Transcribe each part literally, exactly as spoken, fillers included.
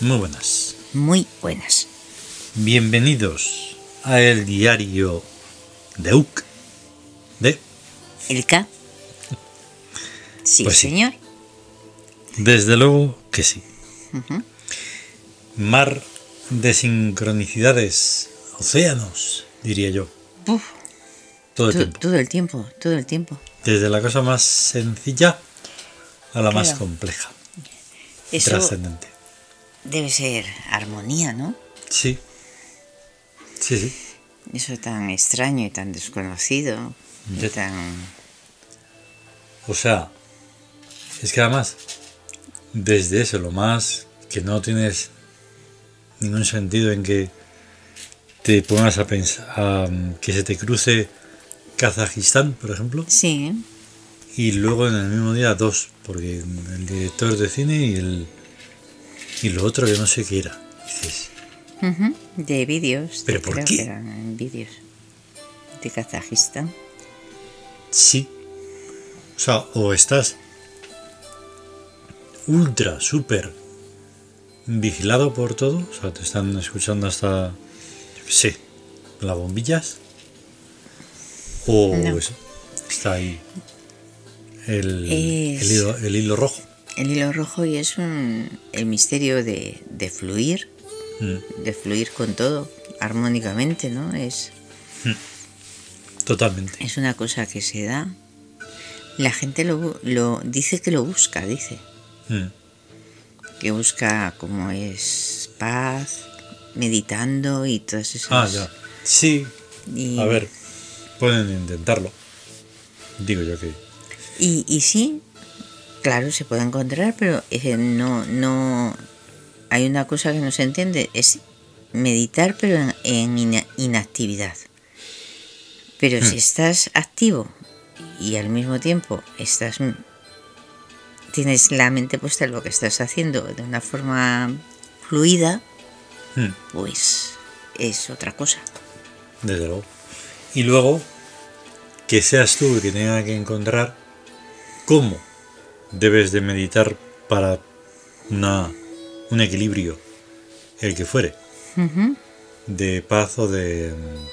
Muy buenas. Muy buenas. Bienvenidos a el diario de U C. ¿De? ¿El K? Sí, Pues sí. señor. Desde luego que sí. Uh-huh. Mar de sincronicidades, océanos, diría yo. Uf, Todo el todo, tiempo. todo el tiempo, todo el tiempo. Desde la cosa más sencilla a la Claro. más compleja. Eso Trascendente. debe ser armonía, ¿no? Sí. Sí, sí. Eso tan extraño y tan desconocido. Ya. Y tan... O sea, es que además, desde eso, lo más que no tienes ningún sentido en que te pongas a pensar, a, que se te cruce Kazajistán, por ejemplo, Sí, y luego en el mismo día dos, porque el director de cine y el y lo otro que no sé qué era. Dices, uh-huh. De vídeos. ¿Pero de- por creo qué? que eran vídeos de Kazajistán. sí. O sea, o estás ultra, súper vigilado por todo, o sea, te están escuchando hasta, yo qué sé, las bombillas, o No. eso, está ahí el, Es- el, hilo, el hilo rojo. El hilo rojo y es un, el misterio de, de fluir, Mm, de fluir con todo, armónicamente, ¿no? Es... totalmente. Es una cosa que se da. La gente lo, lo dice que lo busca, dice. Mm, Que busca como es paz, meditando y todas esas... Ah, ya. Sí, Y, a ver, pueden intentarlo. Digo yo que... Y, y sí, claro, se puede encontrar, pero eh, no, no... Hay una cosa que no se entiende, es meditar, pero en, en ina- inactividad. Pero Hmm. si estás activo y al mismo tiempo estás tienes la mente puesta en lo que estás haciendo de una forma fluida, Mm, pues es otra cosa. desde luego. Y luego, que seas tú el que tenga que encontrar cómo debes de meditar para una, un equilibrio, el que fuere, Ujú. de paz o de mm,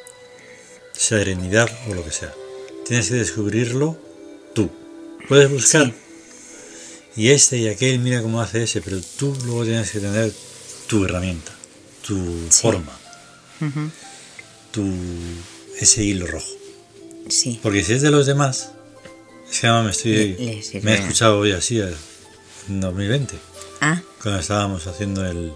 serenidad o lo que sea. Tienes que descubrirlo tú. Puedes buscar Sí. y este y aquel, mira cómo hace ese, pero tú luego tienes que tener tu herramienta, tu Sí. forma, Ujú. tu ese hilo rojo. Sí. Porque si es de los demás, es que además me estoy Le- le sirve. me he escuchado hoy así en dos mil veinte, Ah. cuando estábamos haciendo el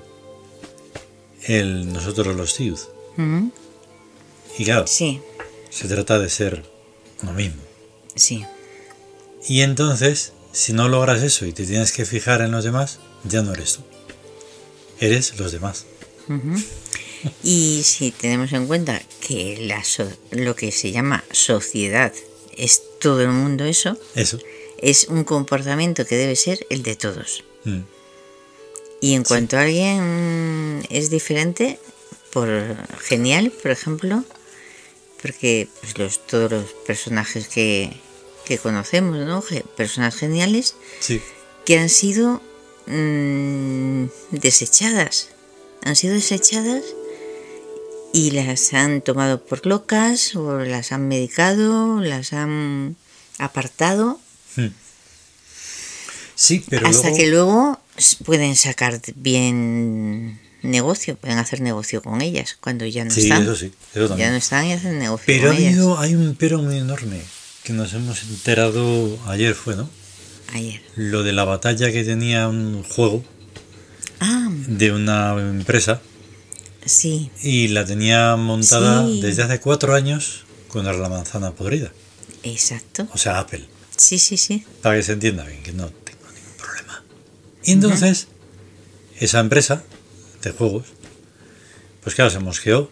el nosotros los youth. Ujú. Y claro, Sí. se trata de ser uno mismo. Sí. Y entonces, si no logras eso y te tienes que fijar en los demás, ya no eres tú. Eres los demás. Ujú. Y si tenemos en cuenta que la so- lo que se llama sociedad es todo el mundo eso, Eso. es un comportamiento que debe ser el de todos. Mm. Y en cuanto a alguien es diferente, por genial, por ejemplo, porque pues, los, todos los personajes que, que conocemos, ¿no? Ge- Personas geniales Sí. que han sido mm, desechadas, han sido desechadas y las han tomado por locas o las han medicado, las han apartado, Mm. Sí, pero hasta luego... que luego s- pueden sacar bien negocio, pueden hacer negocio con ellas cuando ya no Sí, están. eso sí, eso también. Ya no están y hacen negocio Pero ha con ellas. habido, hay un pero muy enorme que nos hemos enterado ayer, fue, ¿no? Ayer. Lo de la batalla que tenía un juego Ah, de una empresa sí, y la tenía montada Sí. desde hace cuatro años con la manzana podrida. exacto. O sea, Apple. Sí, sí, sí. Para que se entienda bien, que no tengo ningún problema. Y entonces, esa empresa de juegos, pues claro, se mosqueó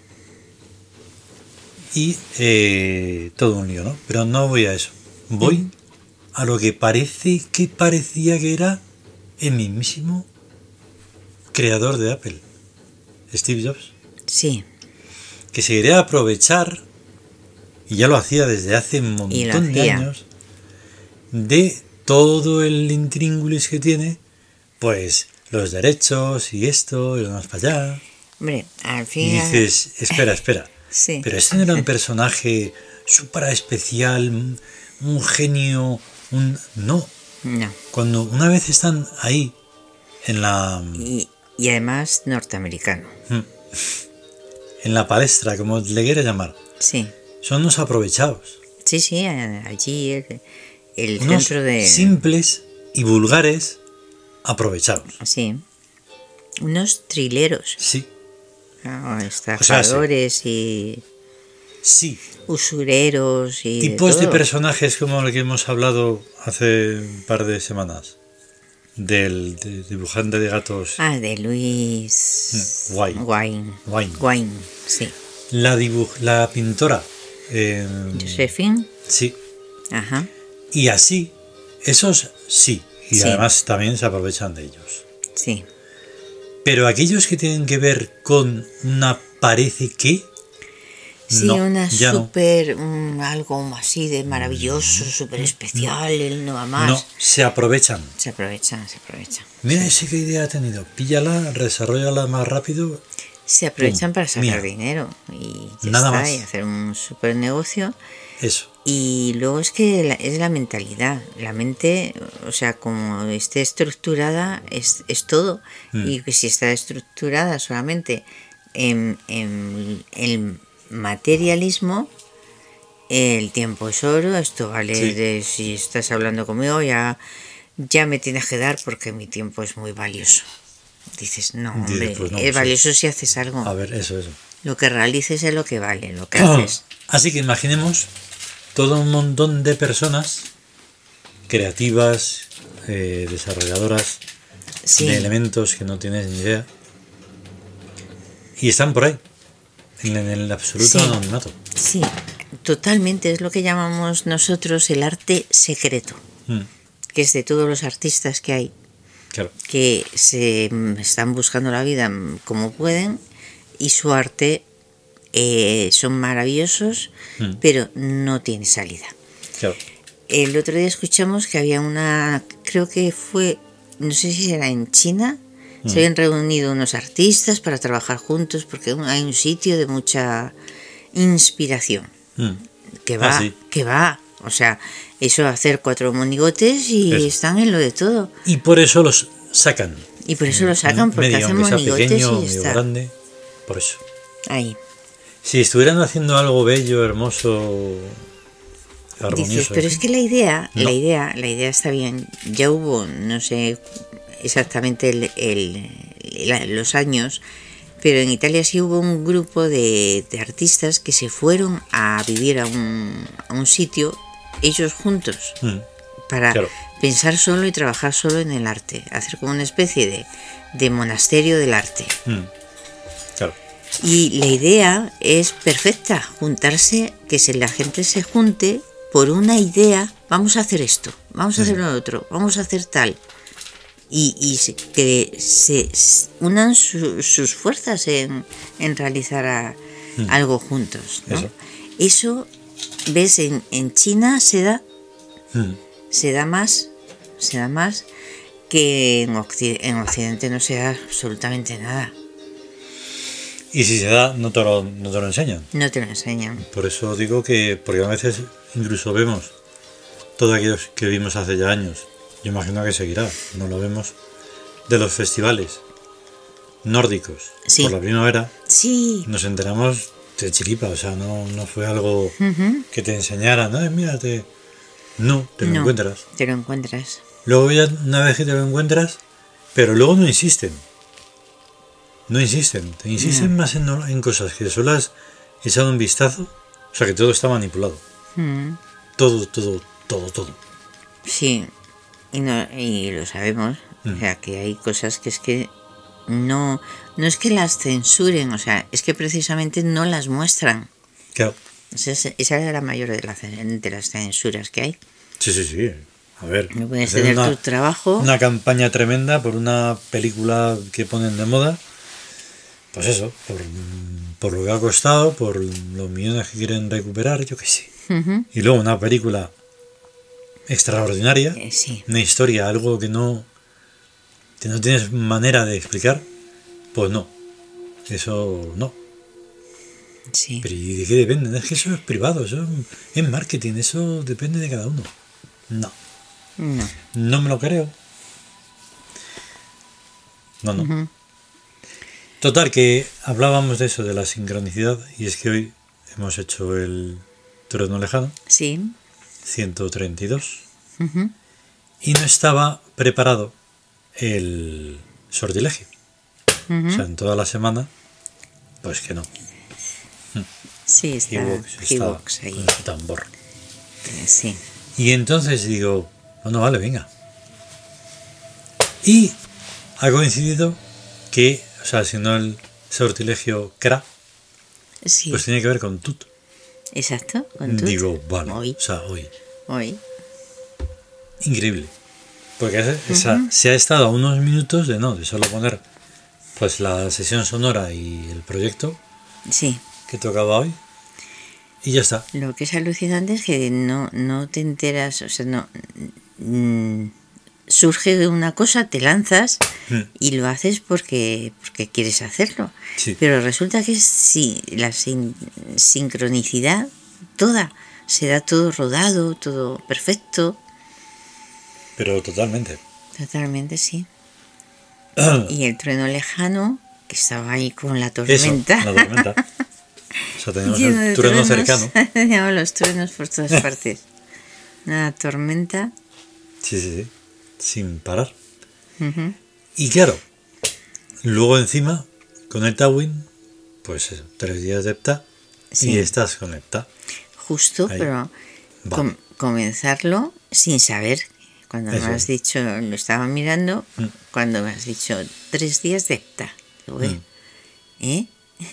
y eh, todo un lío, ¿no? Pero no voy a eso. Voy Ujú. a lo que parece que parecía que era el mismísimo creador de Apple, Steve Jobs, Sí, que se quería aprovechar, y ya lo hacía desde hace un Y lo montón de hacía. años, de todo el intríngulis que tiene, pues los derechos y esto y lo más para allá. Hombre, al Y fin... dices, espera, espera. Sí. Pero este no era un personaje súper especial, un, un genio, un... No. No. Cuando una vez están ahí, en la... Y, y además norteamericano. En la palestra, como le quiera llamar. Sí. Son unos aprovechados. Sí, sí, allí el, el Unos centro de... simples y vulgares aprovechados. Sí. Unos trileros. Sí. ¿No? sea, Estafadores y Sí. usureros y Tipos de, de todo. personajes como el que hemos hablado hace un par de semanas. Del de dibujante de gatos. Ah, de Luis... Wayne. Wayne. Wayne. Wayne, sí. La, dibuj la pintora. eh, Josephine. sí. Ajá. Y así, esos sí. Y Sí. además también se aprovechan de ellos. Sí. Pero aquellos que tienen que ver con una parece que... Sí, no, una ya no. súper... un- algo así de maravilloso, súper especial, él no va más. No, se aprovechan. Se aprovechan, se aprovechan. Mira ese qué idea ha tenido. Píllala, desarrollala más rápido. Se aprovechan Pum, para sacar mía. dinero y ya Nada está, más. y hacer un súper negocio. Eso. Y luego es que la- es la mentalidad. La mente, o sea, como esté estructurada, es, es todo. Mm. Y que si está estructurada solamente en, en el materialismo, el tiempo es oro, esto vale, Sí. de, si estás hablando conmigo ya, ya me tienes que dar porque mi tiempo es muy valioso. Dices, no, Dices, hombre, pues no, es sí. valioso si haces algo. A ver, eso, eso. Lo que realices es lo que vale, lo que haces. Así que imaginemos todo un montón de personas creativas, eh, desarrolladoras Sí. de elementos que no tienes ni idea. Y están por ahí, en, en el absoluto Sí. anonimato. Sí, totalmente, es lo que llamamos nosotros el arte secreto, Mm, que es de todos los artistas que hay, claro. que se mm, están buscando la vida mm, como pueden y su arte eh, son maravillosos, Mm, pero no tiene salida. claro. El otro día escuchamos que había una, creo que fue, no sé si era en China, Mm. se habían reunido unos artistas para trabajar juntos porque hay un sitio de mucha inspiración. Mm, Que va, Ah, sí. que va. O sea, eso hacer cuatro monigotes y Eso. están en lo de todo. Y por eso los sacan. Y por eso lo sacan, porque Medio, hacen aunque sea monigotes pequeño, y ya medio está. grande. Por eso. Ahí. Si estuvieran haciendo algo bello, hermoso, armonioso. Dices, pero es que la idea, No. la idea, la idea está bien. Ya hubo, no sé exactamente el, el- la- los años, pero en Italia sí hubo un grupo de, de artistas que se fueron a vivir a un, a un sitio, ellos juntos, Mm, para Claro. pensar solo y trabajar solo en el arte, hacer como una especie de, de monasterio del arte. mm, claro. Y la idea es perfecta, juntarse, que se, la gente se junte por una idea, vamos a hacer esto, vamos a hacer lo otro, vamos a hacer tal. Y, y se- que se s- unan su- sus fuerzas en, en realizar a- Mm. algo juntos, ¿no? Eso. Eso, ves, en, en China se da Mm, se da más, se da más que en, Occi- en Occidente no se da absolutamente nada. Y si se da, no te, lo, no te lo enseñan. No te lo enseñan. Por eso digo que, porque a veces incluso vemos todo aquello que vimos hace ya años. Yo imagino que seguirá, no lo vemos, de los festivales nórdicos Sí. por la primavera. Sí, Nos enteramos de chiripa, o sea, no, no fue algo ujú, que te enseñaran, no, mírate. No, te lo no, encuentras. te lo encuentras. Luego ya una vez que te lo encuentras, pero luego no insisten. No insisten, te insisten No. más en, en cosas que solo has echado un vistazo, o sea que todo está manipulado. Mm, Todo, todo, todo, todo. sí, y, no, y lo sabemos. Mm. O sea, que hay cosas que es que no, no es que las censuren, o sea, es que precisamente no las muestran. Claro. Esa es, esa es la mayor de, la cen- de las censuras que hay. Sí, sí, sí. A ver. No puedes hacer tener una, tu trabajo. una campaña tremenda por una película que ponen de moda. Pues eso, por, por lo que ha costado, por los millones que quieren recuperar, yo qué sé. Ujú, Y luego una película extraordinaria, eh, sí. una historia, algo que no que no tienes manera de explicar, pues no. Eso no. Sí. Pero ¿y de qué depende? Es que eso es privado, eso es marketing, eso depende de cada uno. No. No. No me lo creo. No, no. Ujú. Total, que hablábamos de eso, de la sincronicidad, y es que hoy hemos hecho el trueno lejano, Sí. ciento treinta y dos, Ujú. y no estaba preparado el sortilegio. Ujú. O sea, en toda la semana, pues que no. Sí, está Evox estaba Evox ahí. con su tambor. Sí. Y entonces digo, bueno, vale, venga. Y ha coincidido que, o sea, si no el sortilegio Kra, Sí. pues tiene que ver con Tut. Exacto. Con Tut. Digo, vale, Hoy. o sea, hoy. Hoy. Increíble. Porque esa, esa- se ha estado a unos minutos de no, de solo poner pues la sesión sonora y el proyecto Sí. que tocaba hoy. Y ya está. Lo que es alucinante es que no, no te enteras, o sea, no. mm, surge de una cosa, te lanzas Mm. y lo haces porque, porque quieres hacerlo. Sí. Pero resulta que sí, la sin- sincronicidad toda, se da todo rodado, todo perfecto. Pero totalmente. Totalmente, sí. Y el trueno lejano, que estaba ahí con la Eso, tormenta. la tormenta. O sea, tenemos Lleno de el trueno truenos. cercano. Teníamos los truenos por todas partes. Una tormenta. Sí, sí, sí. Sin parar. Ujú. Y claro, luego encima, con el Tawin, pues eso, tres días de heptá Sí. y estás con heptá. Justo, Ahí. pero Vale. com- comenzarlo sin saber. Cuando Eso me has es. dicho, lo estaba mirando, Mm. cuando me has dicho tres días de heptá. Digo, "Eh, Mm. ¿eh?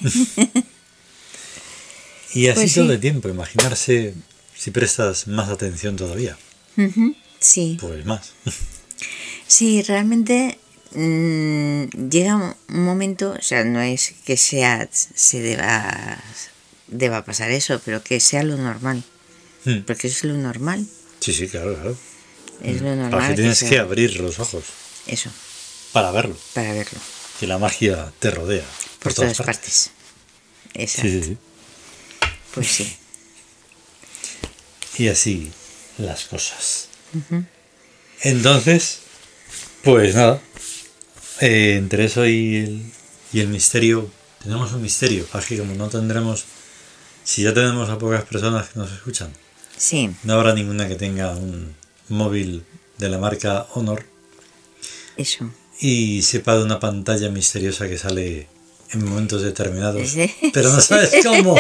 Y así Pues todo sí. el tiempo, imaginarse si prestas más atención todavía. Ujú, sí, Pues más. sí, realmente mm, llega un un momento, o sea, no es que sea, se deba, deba pasar eso, pero que sea lo normal, Mm. porque es lo normal, Sí, sí, claro, claro. es lo Para normal. que tienes sea- que abrir los ojos Eso, para verlo. para verlo, Que la magia te rodea por, todas partes. Exacto, Sí, sí, sí. pues sí. Y así las cosas. Entonces, pues nada. eh, entre eso y el, y el misterio, tenemos un misterio. Aquí como no tendremos, si ya tenemos a pocas personas que nos escuchan, Sí, no habrá ninguna que tenga un móvil de la marca Honor eso. y sepa de una pantalla misteriosa que sale en momentos determinados, Sí. pero no sabes cómo.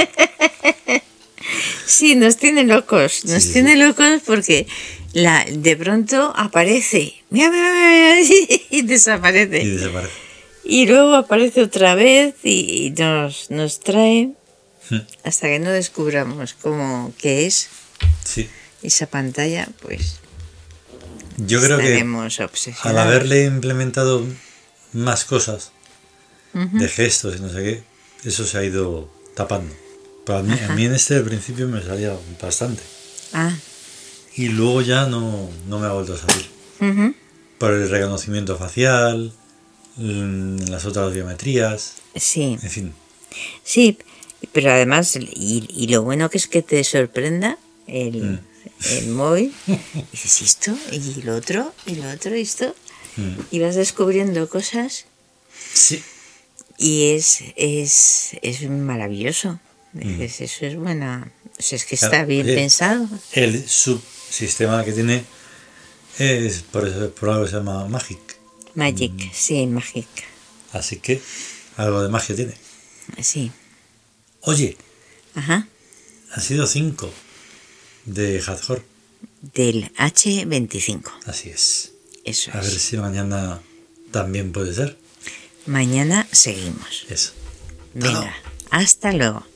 Sí, nos tiene locos, nos Sí, sí, tiene sí. locos porque la, de pronto aparece, mira, mira, mira, mira, y desaparece. Y desaparece. Y luego aparece otra vez y nos, nos trae Hmm. hasta que no descubramos cómo qué es Sí, esa pantalla, pues yo creo que estaremos obsesionados. al haberle implementado más cosas Ujú. de gestos y no sé qué, eso se ha ido tapando. Pero a mí, a Ajá. mí en este al principio me salía bastante. Ah, Y luego ya no, no me ha vuelto a salir. ujú. Por el reconocimiento facial, mm, las otras biometrías, Sí, en fin. sí, pero además, y, y lo bueno que es que te sorprenda el, Mm. el móvil, y dices, ¿y esto? ¿Y lo otro? ¿Y lo otro? ¿Y esto? Mm. Y vas descubriendo cosas Sí, y es, es, es maravilloso. Dices, eso es buena, o sea, es que está Claro, bien oye. pensado. el subsistema que tiene es por, eso, por algo que se llama Magic. Magic, sí, Magic, Así que algo de magia tiene. sí. Oye, Ajá, han sido cinco de Hathor. del hache veinticinco, Así es. eso A ver es. si mañana también puede ser. Mañana seguimos. Eso. Venga, hasta luego.